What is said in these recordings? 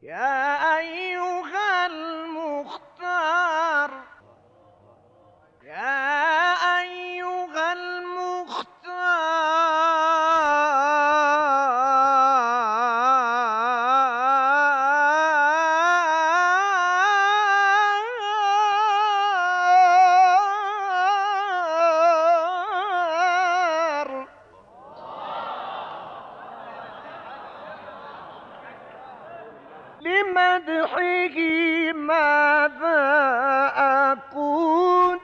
يا أيها المختار يا أيها المختار لمدحه ماذا أقول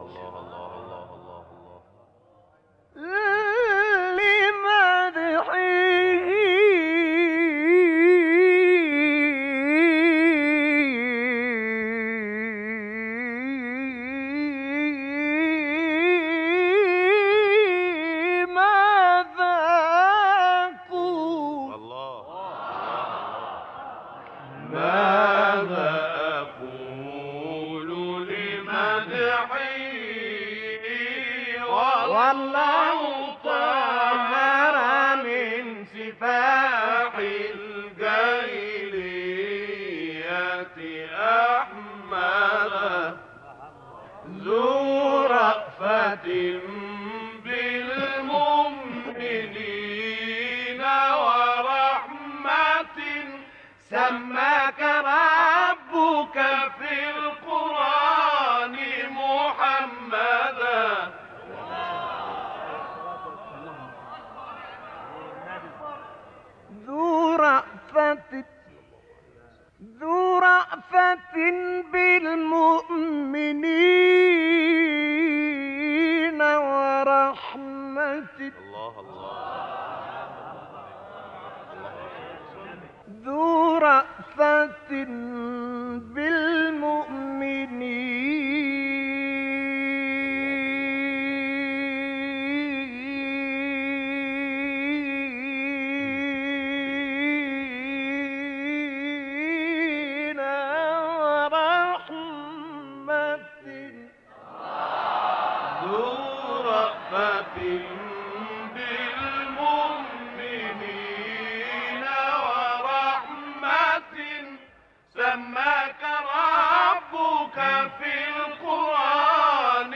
ماذا أقول لمدحه والله طهر من سفاح الجاهلية أحمد ذو رأفة بالمؤمنين ورحمة سماك ربك في القرآن محمدا ذو رأفة بالمؤمنين ورحمة ذو رأفة بالمؤمنين ورحمة ذو رأفة بالمؤمنين ورحمة سماك ربك في القرآن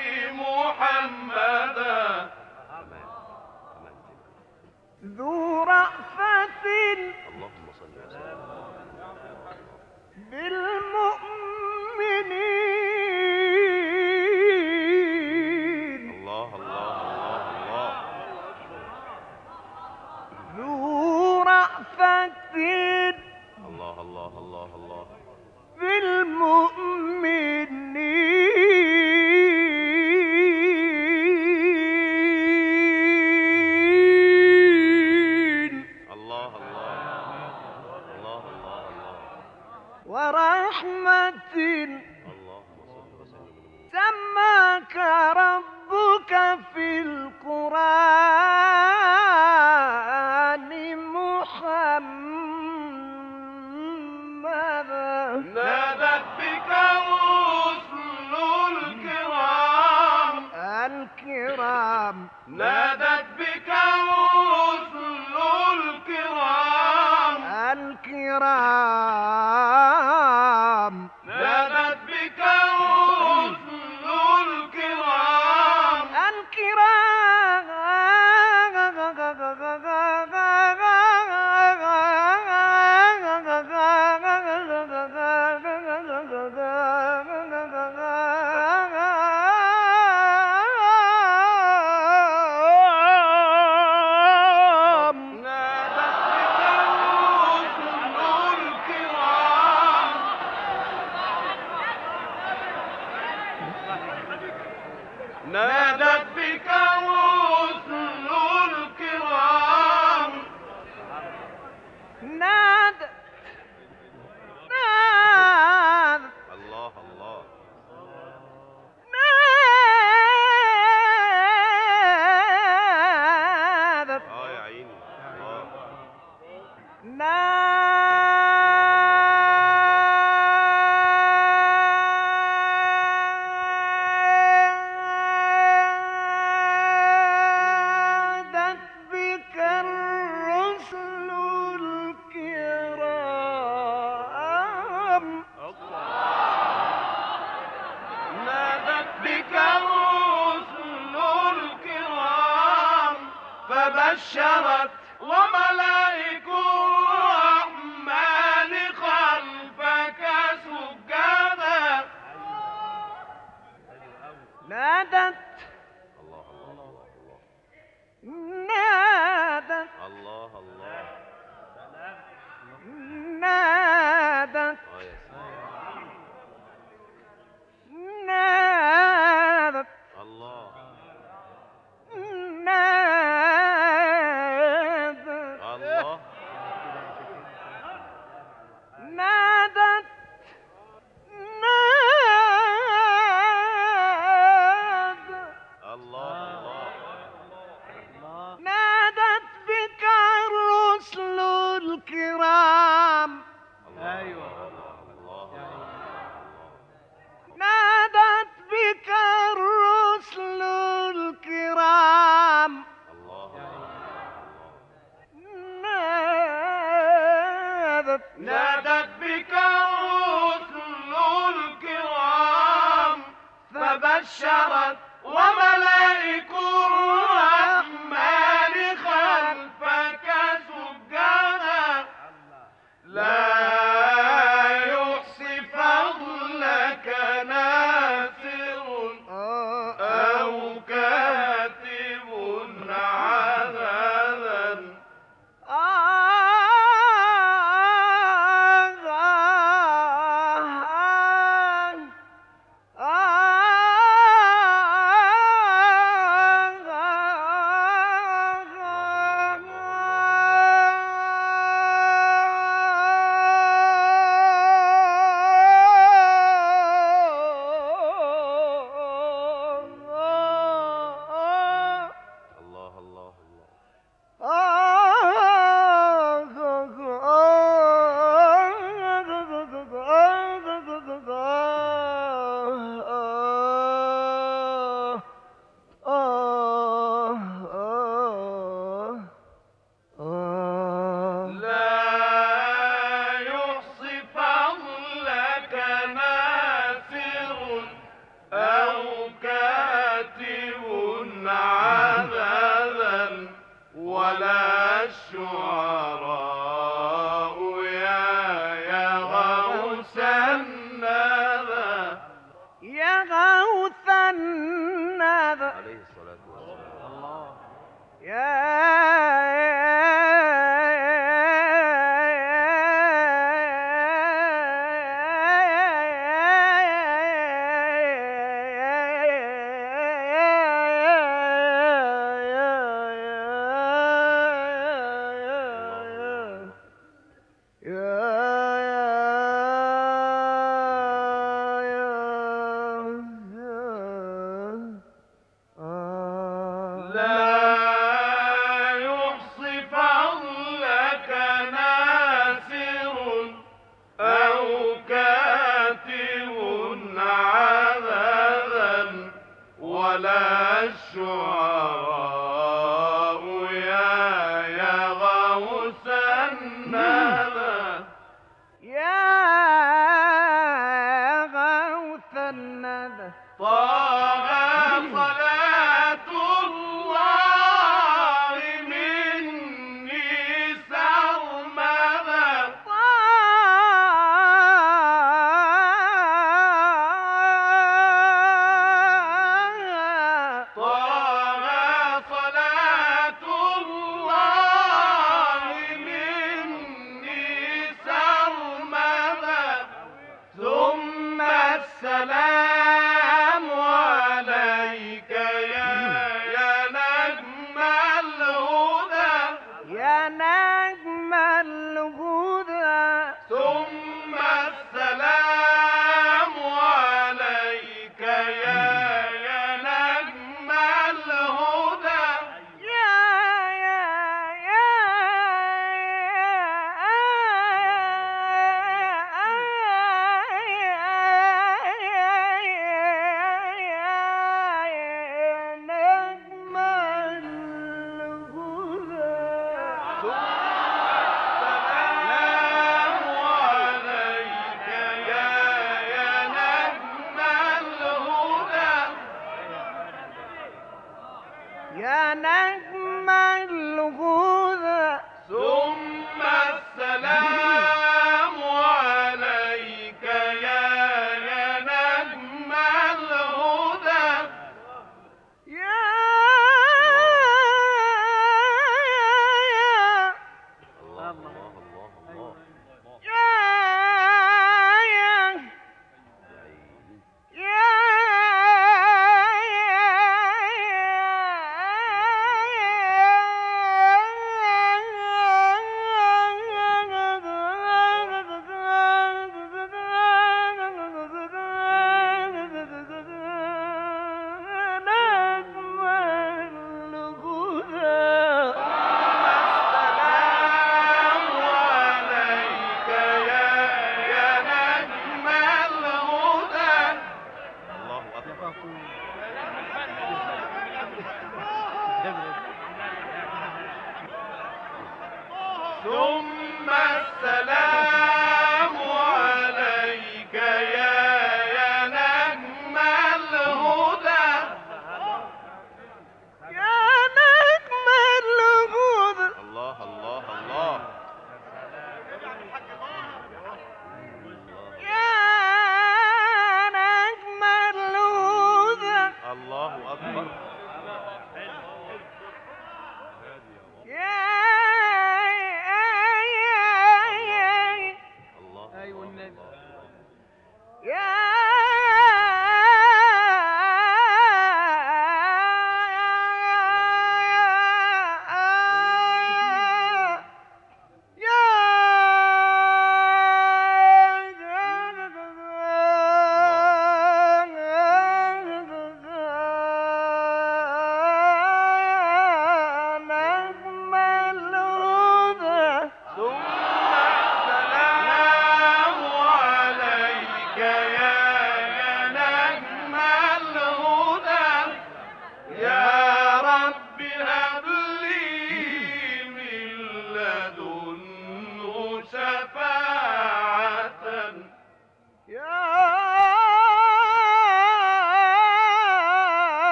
محمدا ذو رأفة اللهم صل وسلم بالمؤمنين الله الله الله الله ذو رأفة الله الله الله الله بالمؤمنين الله الله الله الله الله ورحمة اللهم صل وسلم سماك ربك في القرآن محمدا نادت بك الرسل الكرام نادت بك الرسل الكرام نادت بك الرسل الكرام نادت بك الرسل نادت بك الرسل الكرام فبشرت وملائك الرحمن خلفك سجدا لا يحصي فضلك ناصر أو كاتب عددا الله الله الله لا يحصي فضلك ناصر أو كاتب عددا ولا الشعراء يا غوث الندى يا غوث الندى عليه الصلاة والسلام لا يحصي فضلك ناصر أو كاتب عددا ولا الشعراء يا غوث الندى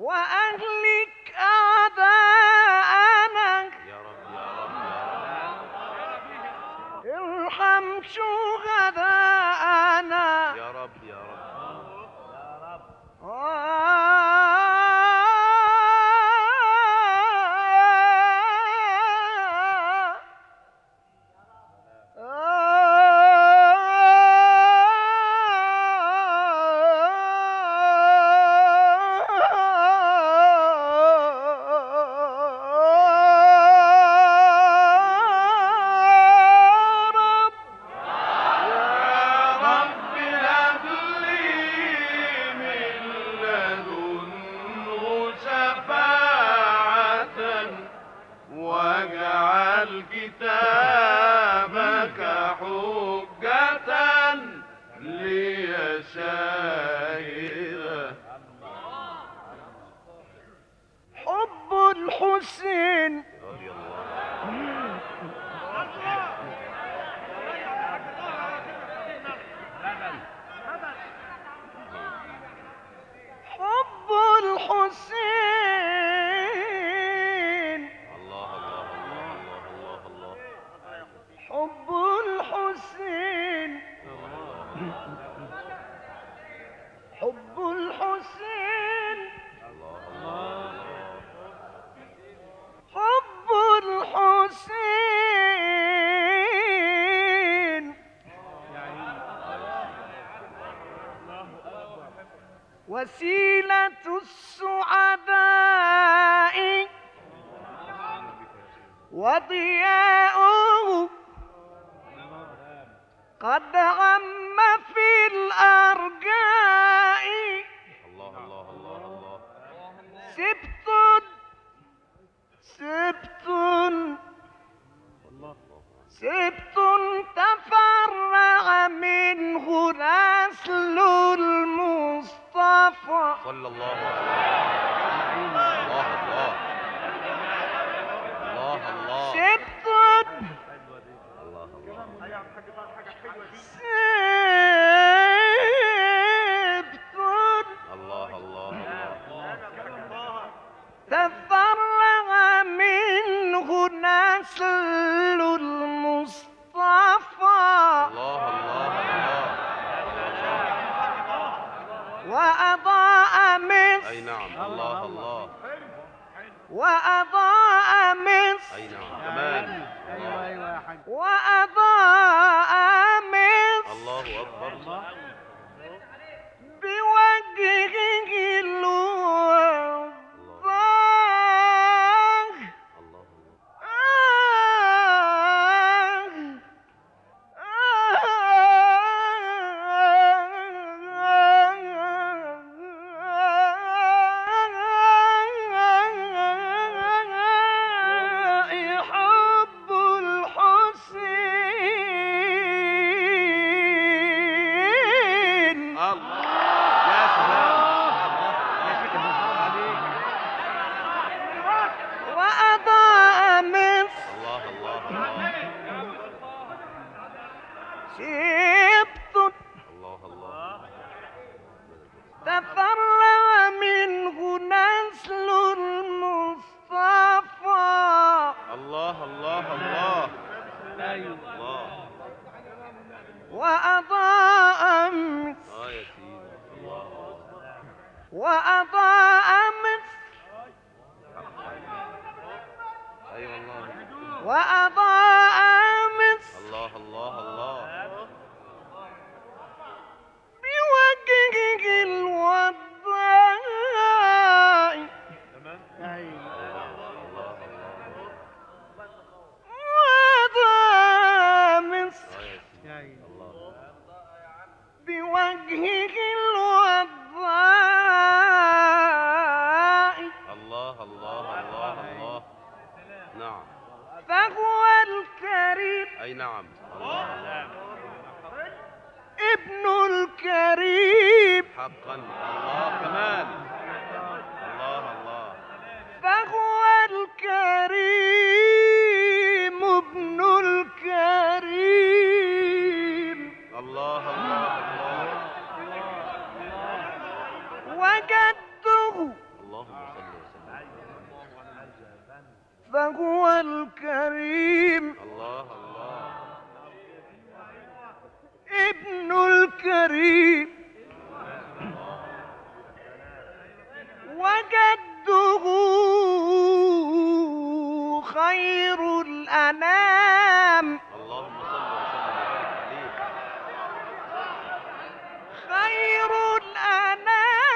وأهلك أعداءنا يا رب يا رب يا رب ارحم شهداءنا يا رب يا رب واجعل كتابك حجة لي شاهدا. حب الحسين رضي الله حب الحسين الله الله الله الله الله حب الحسين حب الحسين حب الحسين وسيلة السعداء وضياؤه قد عم في الأرجاء. الله الله الله الله سبت سبت سبت تفرع منه نسل المصطفى صلى الله عليه وسلم. الله الله الله الله سبت الله الله سبت الله الله الله تفرع منه نسل المصطفى الله الله وأضاء مصر. أي نعم الله الله وأضاء مصر. أي نعم كمان وأضاء مصر الله أكبر بوجهه الوضاح. الله حب الحسين الله يا سلام وأضاء مصر. الله الله الله سبت الله الله تفرع منه نسل المصطفى الله الله الله الله وأضاء مصر. يا سيدي الله وأضاء مصر. أي والله وأضاء مصر الله الله الله بوجهه الوضاء. وأضاء مصر بوجهه الوضاء. الله الله الله الله نعم فهو الكريم أي نعم الله ابن الكريم حقا الله كمان الله الله فهو الكريم ابن الكريم. الله الله الله وجده اللهم الكريم الله الله ابن الكريم وجده خير الأنام اللهم صل وسلم وبارك عليه خير الأنام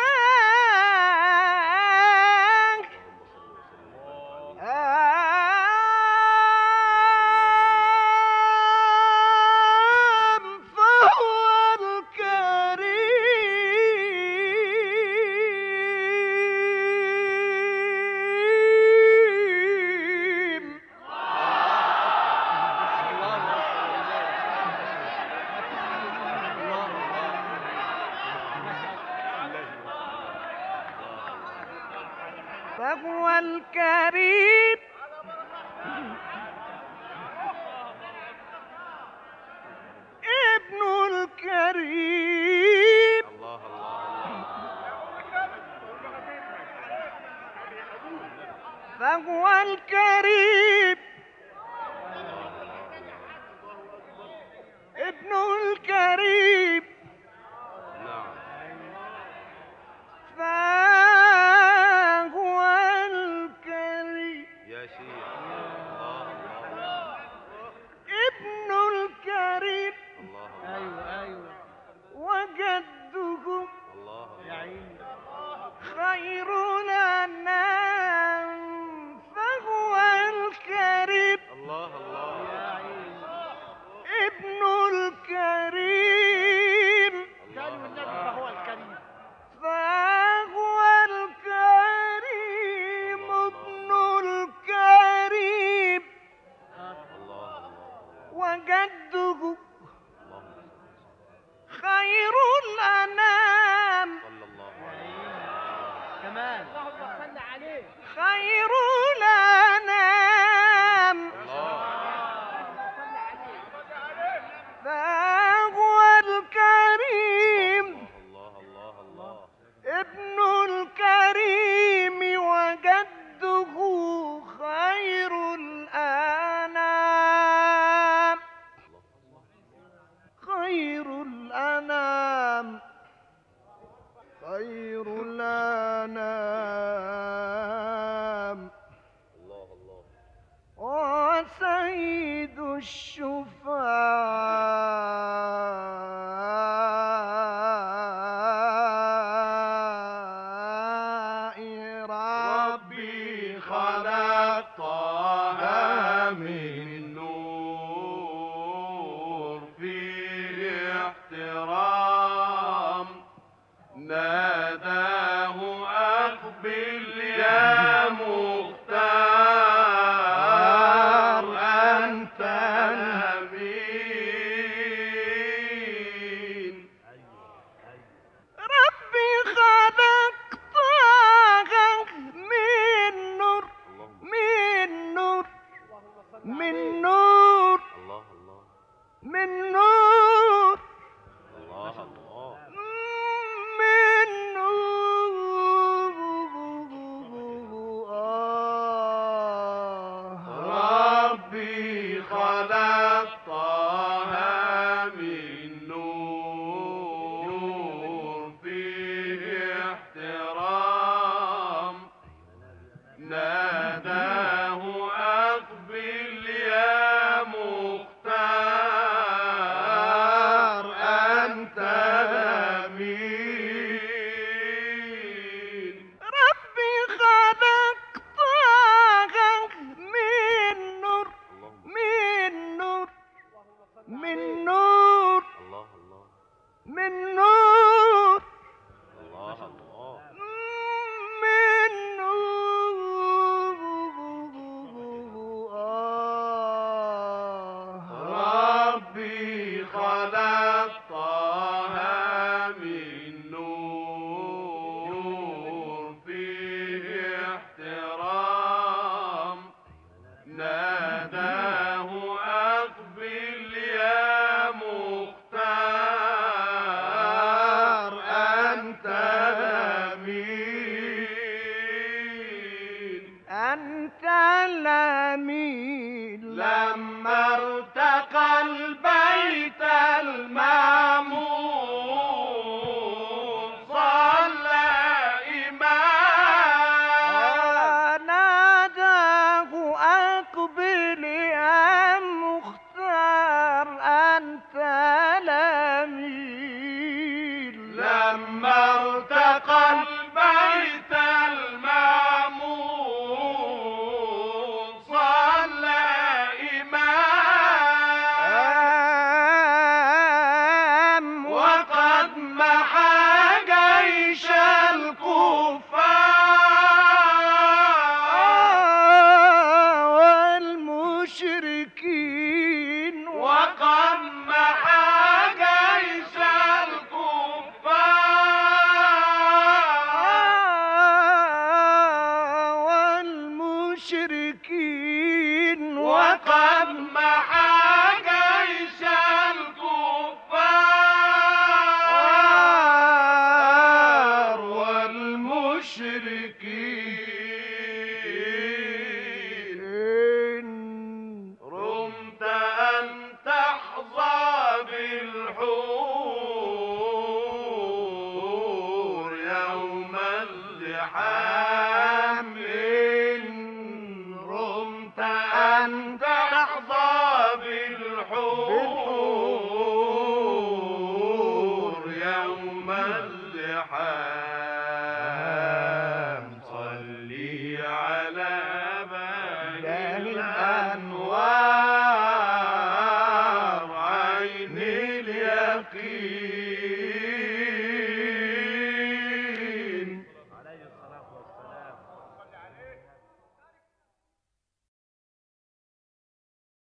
فهو الكريم ابن الكريم الله الله فهو الكريم ابن الكريم نعم فهو الكريم يا شيخ الله الله ابن الكريم الله ايوه وجده الله يا عيني خير الأنام فهو الكريم الله الله يا عيني ابن الكريم كان والنبي فهو الكريم فهو الكريم ابن الكريم الله وجده اللهم خير الأنام صلى الله يا عليه عيني كمان اللهم صل عليه خير الأنام الله فهو الكريم الله الله الله ابن الكريم وجده خير الأنام خير الأنام خير الأنام الله الله وسيد الشفعاء ربي خلقتها من نور فيه احترام ناداه أقبل يا مختار أنت الأمين لما ارتقى البيت المعمور صلى إمام ناداه أقبل يا مختار أنت الأمين لما ارتقى البيت المعمور صلى إمام وقد محى جيش الكفار والمشركين وقد محى جيش الكفار والمشركين وقد محى جيش الكفار والمشركين